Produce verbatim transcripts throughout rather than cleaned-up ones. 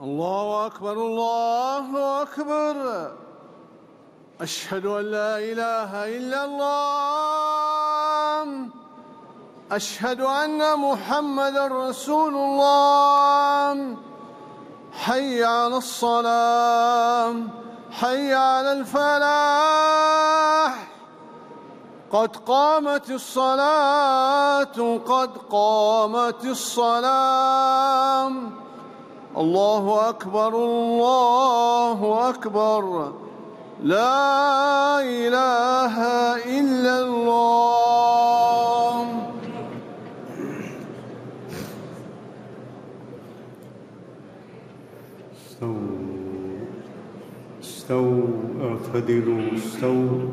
الله أكبر الله أكبر. أشهد أن لا إله إلا الله. أشهد أن محمدًا رسول الله. حي على الصلاة، حي على الفلاح، قد قامت الصلاة، قد قامت الصلاة. الله أكبر الله أكبر. لا إله إلا الله. استووا استووا اعتدلوا استووا.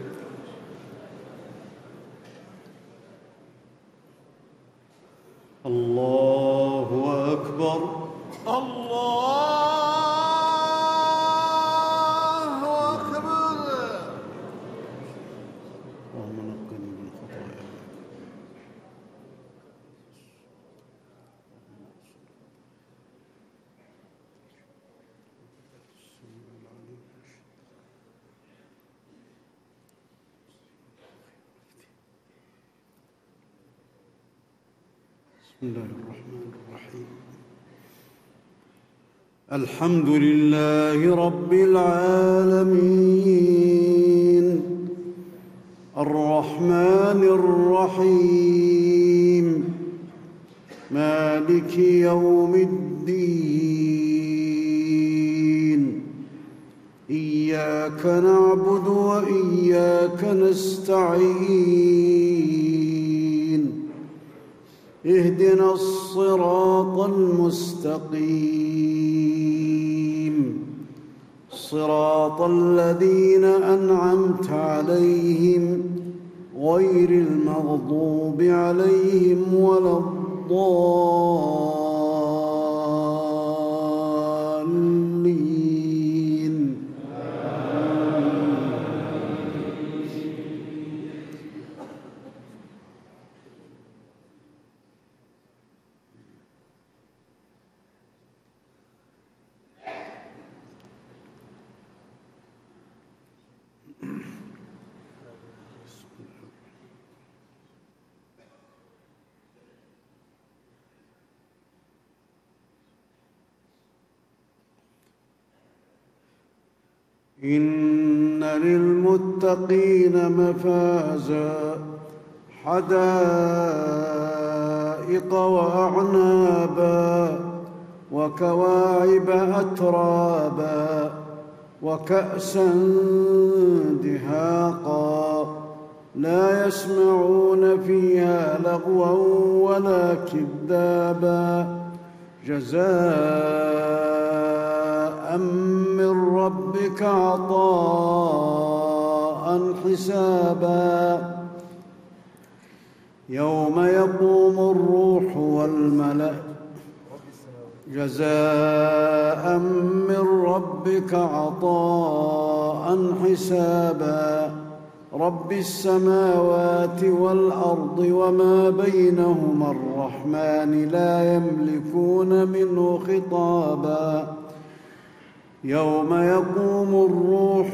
الله أكبر الله أكبر. اللهم نقني من خطاياي. بسم الله الرحمن الرحيم. الحمد لله رب العالمين، الرحمن الرحيم، مالك يوم الدين. إياك نعبد وإياك نستعين. اهدنا الصراط المستقيم، صراط الذين أنعمت عليهم غير المغضوب عليهم ولا الضالين. إن للمتقين مفازا، حدائق وأعنابا، وكواعب أترابا، وكأسا دهاقا، لا يسمعون فيها لغوا ولا كذابا، جزاء من ربك عطاء حسابا. يوم يقوم الروح والملائكة جزاء من ربك عطاء حسابا. رب السماوات والأرض وما بينهما الرحمن لا يملكون منه خطابا. يوم يقوم الروح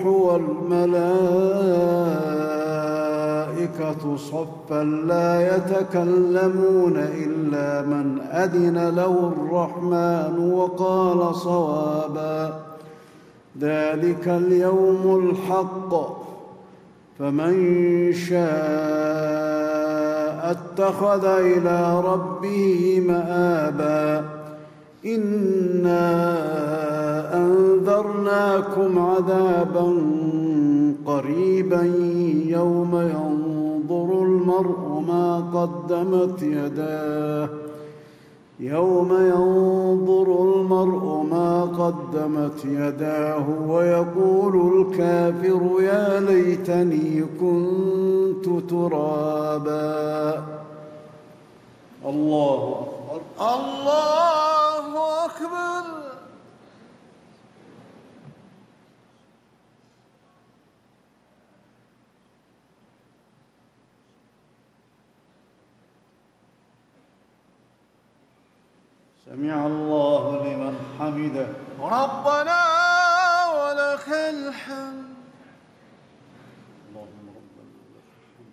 والملائكة صفا لا يتكلمون إلا من أذن له الرحمن وقال صوابا. ذلك اليوم الحق، فمن شاء اتخذ إلى ربه مآبا. إنا أنذرناكم عذابا قريبا يوم ينظر المرء ما قدمت يداه يوم ينظر المرء ما قدمت يداه ويقول الكافر يا ليتني كنت ترابا. الله أكبر الله أكبر. سمع الله لمن حمده. ربنا ولك الحمد. اللهم ربنا ولك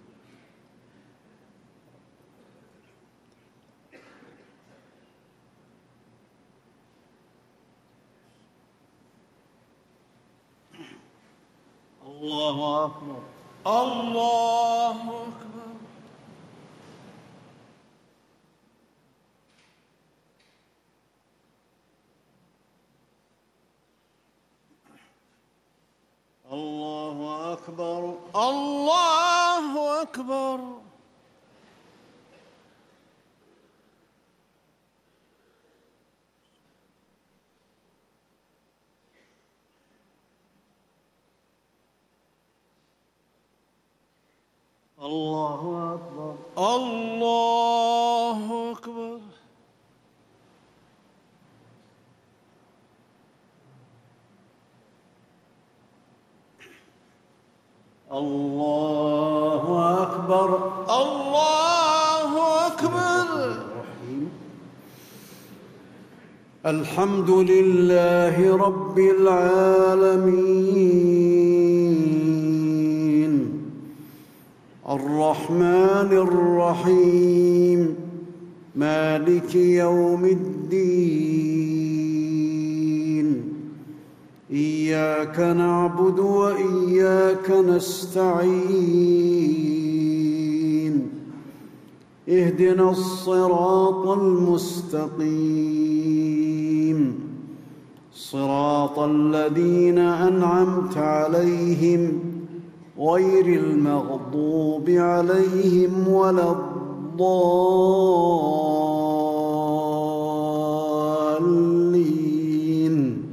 الحمد. الله أكبر. الله أكبر. الله أكبر. الله أكبر. الله أكبر. الله أكبر. الله أكبر. الله أكبر. الحمد لله رب العالمين الرحمن الرحيم مالك يوم الدين إياك نعبد وإياك نستعين اهدنا الصراط المستقيم صراط الذين أنعمت عليهم غير المغضوب عليهم ولا الضالين.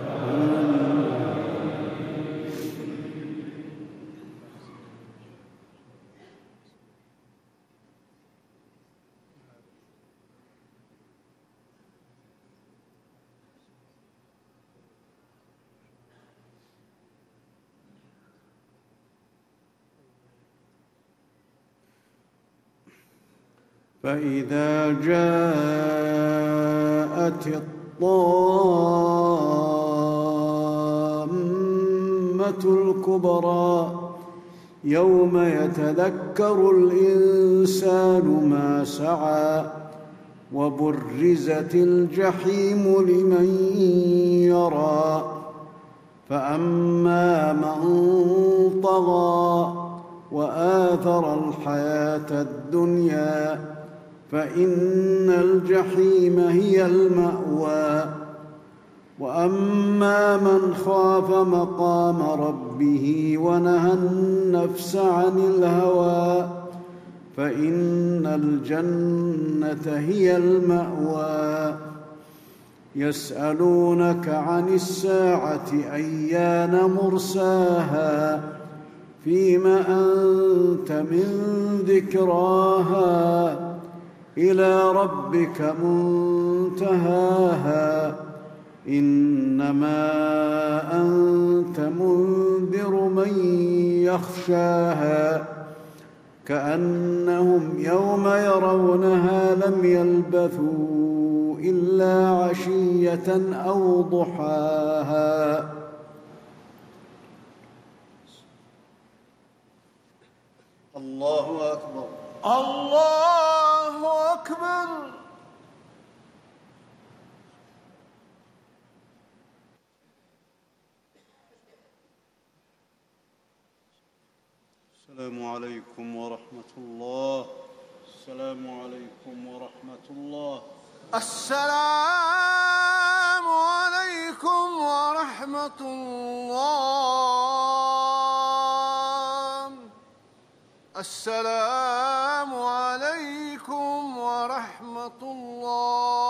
فإذا جاءت الطامة الكبرى يوم يتذكر الإنسان ما سعى وبرزت الجحيم لمن يرى فأما من طغى وآثر الحياة الدنيا فإن الجحيم هي المأوى وأما من خاف مقام ربه ونهى النفس عن الهوى فإن الجنة هي المأوى. يسألونك عن الساعة أيان مرساها فيما أنت من ذكراها إلى ربك منتهاها إنما أنت منذر من يخشاها كأنهم يوم يرونها لم يلبثوا إلا عشية أو ضحاها. الله أكبر. الله أكبر. السلام عليكم ورحمة الله. السلام عليكم ورحمة الله. السلام عليكم ورحمة الله. السلام عليكم ورحمة الله.